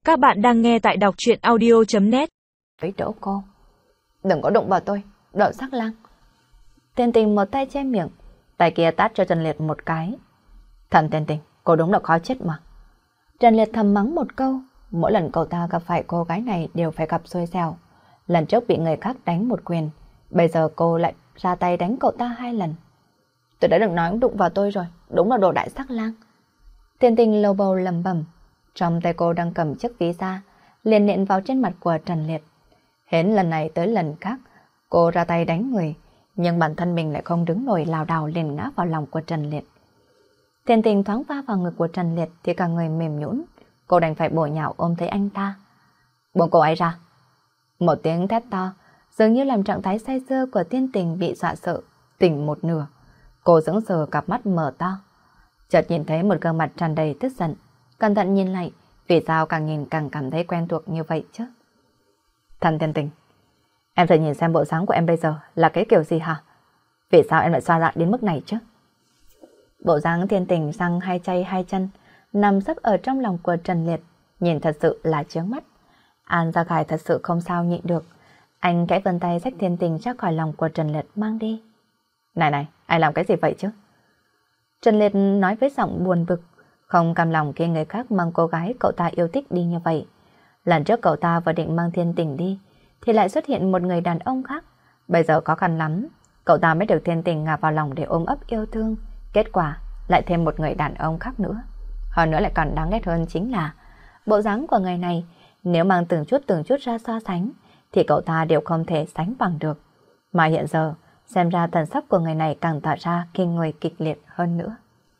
Các bạn đang nghe tại đọc truyện audio.net. Với đỡ cô. Đừng có đụng vào tôi, đỡ sắc lang. Tiền Tình một tay che miệng, tay kia tát cho Trần Liệt một cái. Thầm Tiền Tình, cô đúng là khó chết mà. Trần Liệt thầm mắng một câu, mỗi lần cậu ta gặp phải cô gái này đều phải gặp xui xẻo. Lần trước bị người khác đánh một quyền, bây giờ cô lại ra tay đánh cậu ta 2 lần. Tôi đã đừng nói đụng vào tôi rồi, đúng là đồ đại sắc lang. Tiền Tình lầu bầu lầm bầm, trong tay cô đang cầm chiếc ví da, liền nện vào trên mặt của Trần Liệt. Hết lần này tới lần khác, cô ra tay đánh người, nhưng bản thân mình lại không đứng nổi, lảo đảo liền ngã vào lòng của Trần Liệt. Tiền Tình thoáng va vào ngực của Trần Liệt thì cả người mềm nhũn, cô đành phải bổ nhào ôm thấy anh ta. Buông cô ấy ra. Một tiếng thét to, dường như làm trạng thái say sưa của Tiên Tình bị dọa sợ, tỉnh một nửa. Cô sững sờ, cặp mắt mở to. Chợt nhìn thấy một gương mặt tràn đầy tức giận, cẩn thận nhìn lại, vì sao càng nhìn càng cảm thấy quen thuộc như vậy chứ? Thần Tiên Tình, em thử nhìn xem bộ dáng của em bây giờ là cái kiểu gì hả? Vì sao em lại xoa lại đến mức này chứ? Bộ dáng Tiên Tình răng hai tay hai chân, nằm sấp ở trong lòng của Trần Liệt, nhìn thật sự là chướng mắt. An Gia Khải thật sự không sao nhịn được, anh khẽ vươn tay xách Tiên Tình ra khỏi lòng của Trần Liệt mang đi. Này này, anh làm cái gì vậy chứ? Trần Liệt nói với giọng buồn bực, không cam lòng khi người khác mang cô gái cậu ta yêu thích đi như vậy. Lần trước cậu ta vừa định mang Thiên Tình đi, thì lại xuất hiện một người đàn ông khác. Bây giờ khó khăn lắm, cậu ta mới được Thiên Tình ngả vào lòng để ôm ấp yêu thương. Kết quả lại thêm một người đàn ông khác nữa. Hơn nữa lại còn đáng ghét hơn chính là bộ dáng của người này, nếu mang từng chút ra so sánh, thì cậu ta đều không thể sánh bằng được. Mà hiện giờ, xem ra thần sắc của người này càng tỏ ra kinh người kịch liệt hơn nữa.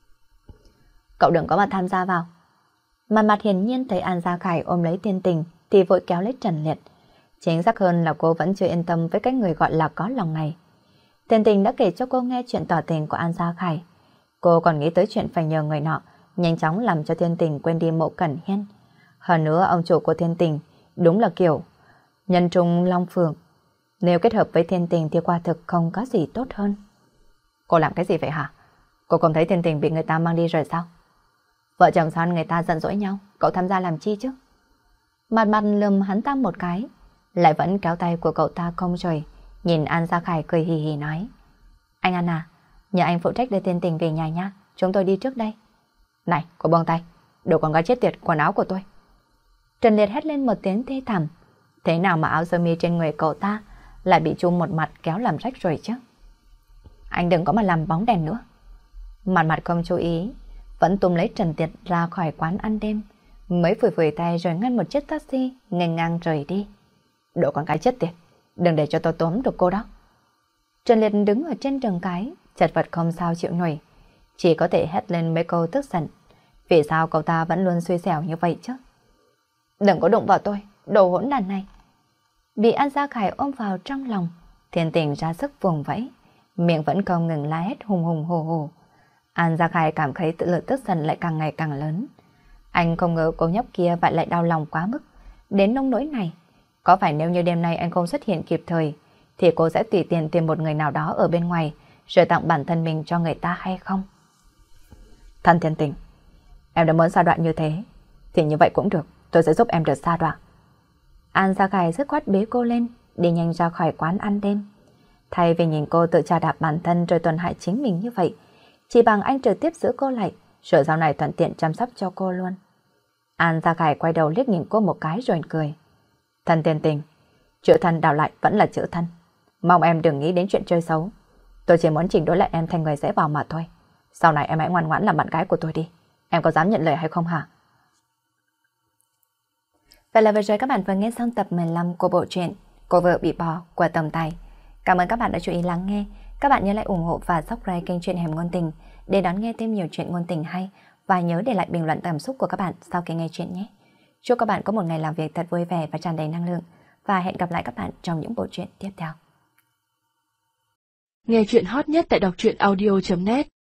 Cậu đừng có mà tham gia vào. Mặt hiển nhiên thấy An Gia Khải ôm lấy Tiên Tình thì vội kéo lấy Trần Liệt. Chính xác hơn là cô vẫn chưa yên tâm với cái người gọi là có lòng này. Tiên Tình đã kể cho cô nghe chuyện tỏ tình của An Gia Khải. Cô còn nghĩ tới chuyện phải nhờ người nọ nhanh chóng làm cho Tiên Tình quên đi Mộ Cẩn Hiên. Hơn nữa ông chủ của Tiên Tình đúng là kiểu nhân trung long phượng. Nếu kết hợp với Tiên Tình thì quả thực không có gì tốt hơn. Cô làm cái gì vậy hả? Cô không thấy Tiên Tình bị người ta mang đi rồi sao? Vợ chồng son người ta giận dỗi nhau, cậu tham gia làm chi chứ? Mặt lườm hắn ta một cái, lại vẫn kéo tay của cậu ta không rời, nhìn An Gia Khải cười hì hì nói. Anh An à, nhờ anh phụ trách đưa Tiên Tình về nhà nha, chúng tôi đi trước đây. Này, cô buông tay, đồ con gái chết tiệt, quần áo của tôi. Trần Liệt hét lên một tiếng thê thảm, thế nào mà áo sơ mi trên người cậu ta lại bị chung một mặt kéo làm rách rồi chứ? Anh đừng có mà làm bóng đèn nữa. Mặt không chú ý, vẫn túm lấy Trần Liệt ra khỏi quán ăn đêm, mới phủi tay rồi ngăn một chiếc taxi nghênh ngang rời đi. Đồ con gái chết tiệt, đừng để cho tôi tóm được cô đó. Trần Liệt đứng ở trên đường cái, chật vật không sao chịu nổi, chỉ có thể hét lên mấy câu tức giận. Vì sao cậu ta vẫn luôn xui xẻo như vậy chứ? Đừng có đụng vào tôi, đồ hỗn đàn này. Bị An Gia Khải ôm vào trong lòng, Thiên Tình ra sức vùng vẫy, miệng vẫn không ngừng la hét hùng hùng hổ hổ. An Gia Khải cảm thấy tự lực tức giận lại càng ngày càng lớn. Anh không ngờ cô nhóc kia vậy lại đau lòng quá mức, đến nông nỗi này. Có phải nếu như đêm nay anh không xuất hiện kịp thời, thì cô sẽ tùy tiện tìm một người nào đó ở bên ngoài, rồi tặng bản thân mình cho người ta hay không? Thân Thiên Tình, em đã muốn sa đoạn như thế, thì như vậy cũng được, tôi sẽ giúp em được sa đoạn. An Gia Khải dứt khoát bế cô lên, đi nhanh ra khỏi quán ăn đêm. Thay vì nhìn cô tự trà đạp bản thân rồi tổn hại chính mình như vậy, chỉ bằng anh trực tiếp giữ cô lại, rồi sau này thuận tiện chăm sóc cho cô luôn. An Gia Khải quay đầu liếc nhìn cô một cái rồi cười. Thân Tiên Tình, chữ thân đào lại vẫn là chữ thân. Mong em đừng nghĩ đến chuyện chơi xấu. Tôi chỉ muốn chỉnh đối lại em thành người dễ vào mà thôi. Sau này em hãy ngoan ngoãn làm bạn gái của tôi đi. Em có dám nhận lời hay không hả? Vậy là vừa rồi các bạn vừa nghe xong tập 15 của bộ truyện Cô vợ bị bỏ của Tổng Tài. Cảm ơn các bạn đã chú ý lắng nghe. Các bạn nhớ lại ủng hộ và subscribe kênh Truyện Hẻm Ngôn Tình để đón nghe thêm nhiều chuyện ngôn tình hay, và nhớ để lại bình luận cảm xúc của các bạn sau khi nghe chuyện nhé. Chúc các bạn có một ngày làm việc thật vui vẻ và tràn đầy năng lượng, và hẹn gặp lại các bạn trong những bộ truyện tiếp theo. Nghe chuyện hot nhất tại đọc truyện audio.net